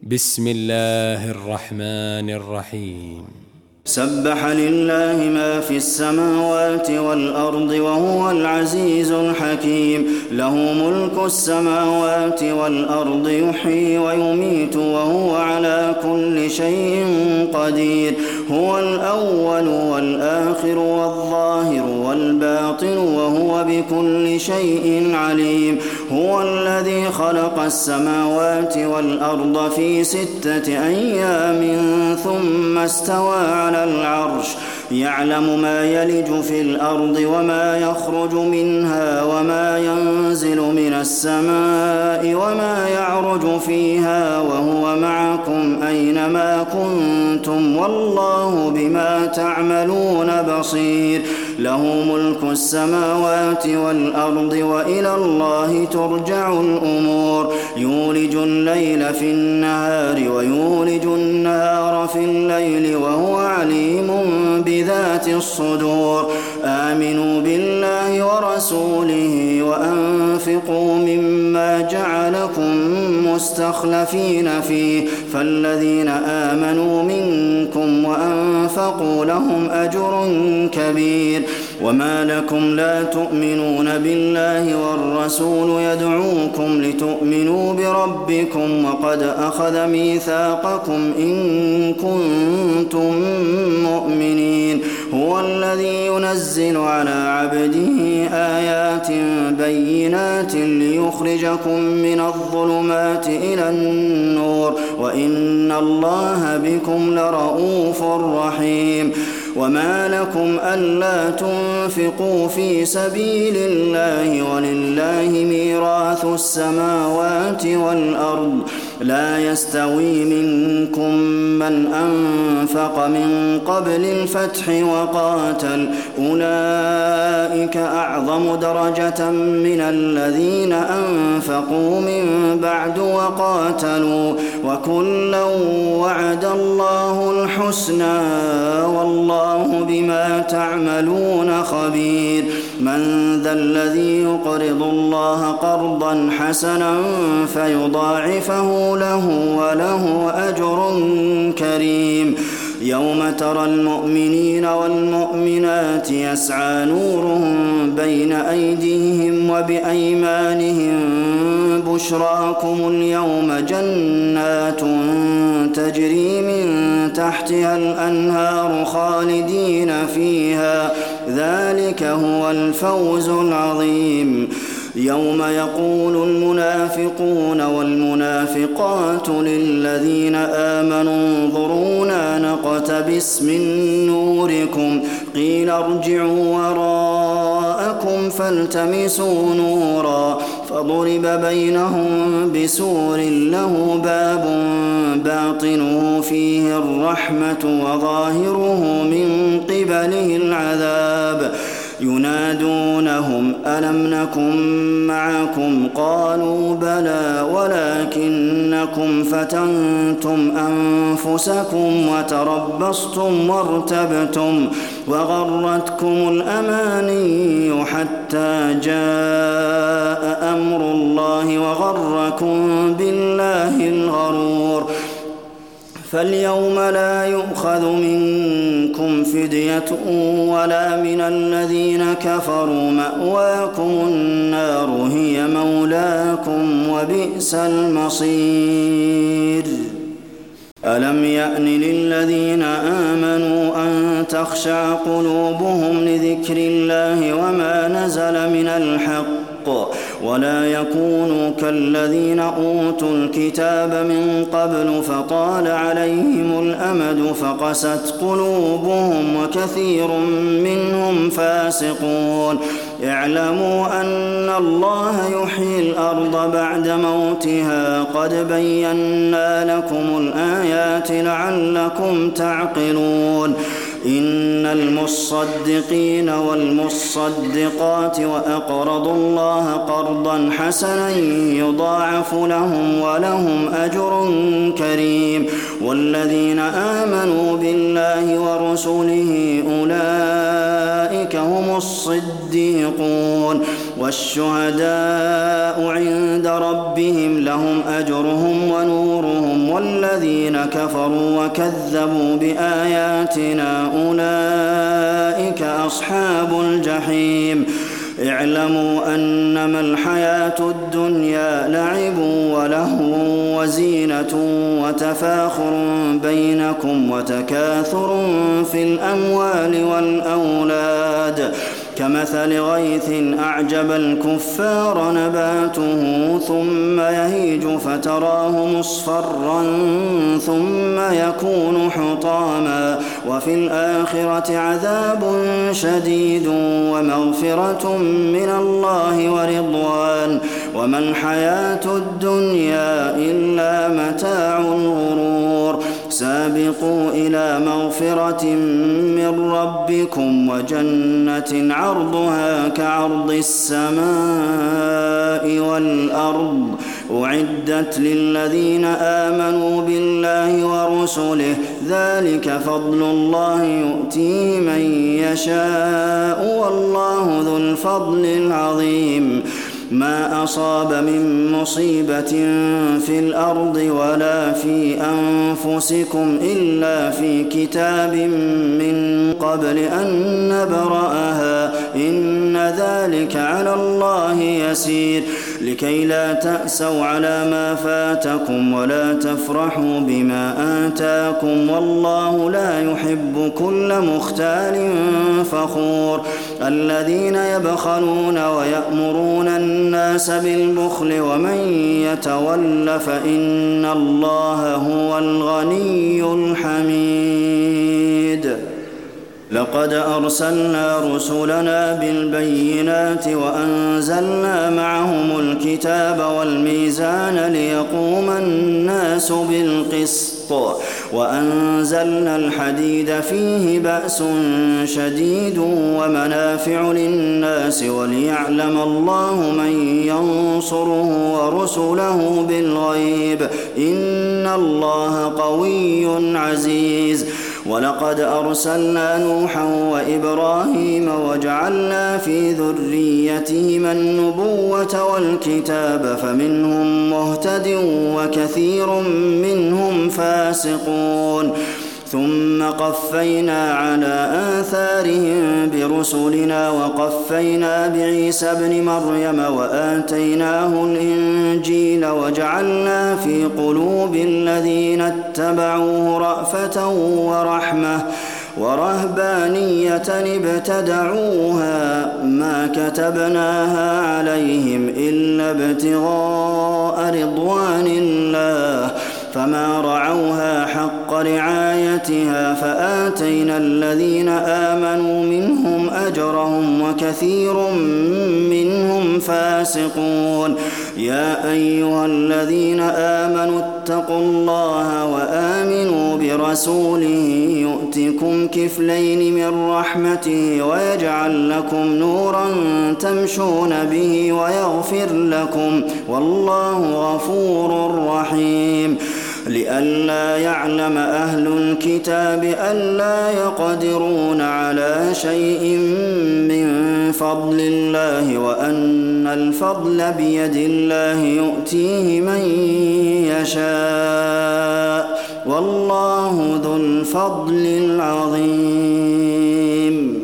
بسم الله الرحمن الرحيم. سبح لله ما في السماوات والأرض وهو العزيز الحكيم. له ملك السماوات والأرض يحيي ويميت وهو على كل شيء قدير. هو الأول والآخر والظاهر والباطن وهو بكل شيء عليم. هو الذي خلق السماوات والأرض في 6 أيام ثم استوى على العرش. يعلم ما يلج في الأرض وما يخرج منها وما ينزل من السماء وما يعرج فيها وهو معكم أينما كنتم والله بما تعملون بصير. له ملك السماوات والأرض وإلى الله ترجع الأمور. يولج الليل في النهار ويولج النهار في الليل وهو عليم بذات الصدور. آمنوا بالله ورسوله وأنفقوا مما جعلكم مستخلفين فيه فالذين آمنوا منكم وأنفقوا لهم أجر كبير. وما لكم لا تؤمنون بالله والرسول يدعوكم لتؤمنوا بربكم وقد أخذ ميثاقكم إن كنتم مؤمنين. هو الذي ينزل على عبده آيات بينات ليخرجكم من الظلمات إلى النور وإن الله بكم لرءوف رحيم. وما لكم ألا تنفقوا في سبيل الله ولله ميراث السماوات والأرض. لا يستوي منكم من أنفق من قبل الفتح وقاتل أولئك أعظم درجة من الذين أنفقوا من بعد وقاتلوا وكلا وعد الله الحسنى والله بما تعملون خبير. من ذا الذي يقرض الله قرضا حسنا فيضاعفه له وله أجر كريم. يوم ترى المؤمنين والمؤمنات يسعى نورهم بين أيديهم وبأيمانهم بشراكم اليوم جنات تجري من تحتها الأنهار خالدين فيها ذلك هو الفوز العظيم. يوم يقول المنافقون والمنافقات للذين آمنوا انظرونا نقتبس من نوركم قيل ارجعوا وراءكم فالتمسوا نورا فضرب بينهم بسور له باب باطنه فيه الرحمة وظاهره من قبله العذاب. ينادونهم ألم نكن معكم قالوا بلى ولكنكم فتنتم أنفسكم وتربصتم وارتبتم وغرتكم الأماني حتى جاء أمر الله وغركم بالله الغرور. فاليوم لا يؤخذ منكم فدية ولا من الذين كفروا مأواكم النار هي مولاكم وبئس المصير. ألم يأن للذين آمنوا أن تخشع قلوبهم لذكر الله وما نزل من الحق ولا يكونوا كالذين أوتوا الكتاب من قبل فطال عليهم الأمد فقست قلوبهم وكثير منهم فاسقون. اعلموا أن الله يحيي الأرض بعد موتها قد بينا لكم الآيات لعلكم تعقلون. إن المصدقين والمصدقات وأقرضوا الله قرضا حسنا يضاعف لهم ولهم أجر كريم. والذين آمنوا بالله ورسله أولئك هم الصديقون والشهداء عند ربهم لهم أجرهم ونورهم الذين كفروا وكذبوا بآياتنا أولئك أصحاب الجحيم اعلموا أنما الحياة الدنيا لعب ولهو وزينة وتفاخر بينكم وتكاثر في الأموال والأولاد كمثل غيث أعجب الكفار نباته ثم يهيج فتراه مصفرا ثم يكون حطاما وفي الآخرة عذاب شديد ومغفرة من الله ورضوان وما الحياة الدنيا إلا متاع الغرور سابقوا إلى مغفرة من ربكم وجنة عرضها كعرض السماء والأرض أعدت للذين آمنوا بالله ورسله ذلك فضل الله يؤتيه من يشاء والله ذو الفضل العظيم ما أصاب من مصيبة في الأرض ولا في أنفسكم إلا في كتاب من قبل أن نبرأها إن ذلك على الله يسير لكي لا تأسوا على ما فاتكم ولا تفرحوا بما آتاكم والله لا يحب كل مختال فخور الذين يبخلون ويأمرون الناس بالبخل ومن يتول فإن الله هو الغني الحميد لقد أرسلنا رسلنا بالبينات وأنزلنا معهم الكتاب والميزان ليقوم الناس بالقسط وأنزلنا الحديد فيه بأس شديد ومنافع للناس وليعلم الله من ينصره ورسله بالغيب إن الله قوي عزيز ولقد أرسلنا نوحا وإبراهيم وجعلنا في ذريتهما النبوة والكتاب فمنهم مهتد وكثير منهم فاسقون ثم قفينا على آثارهم برسلنا وقفينا بعيسى ابن مريم وآتيناه الإنجيل وجعلنا في قلوب الذين اتبعوه رأفة ورحمة ورهبانية ابتدعوها ما كتبناها عليهم إلا ابتغاء رضوان الله فما رعوها حق رعايتها فآتينا الذين آمنوا منهم أجرهم وكثير منهم فاسقون يا أيها الذين آمنوا اتقوا الله وآمنوا برسوله يؤتكم كفلين من رحمته ويجعل لكم نورا تمشون به ويغفر لكم والله غفور رحيم لئلا يعلم أهل الكتاب ألا يقدرون على شيء من فضل الله وأن الفضل بيد الله يؤتيه من يشاء والله ذو الفضل العظيم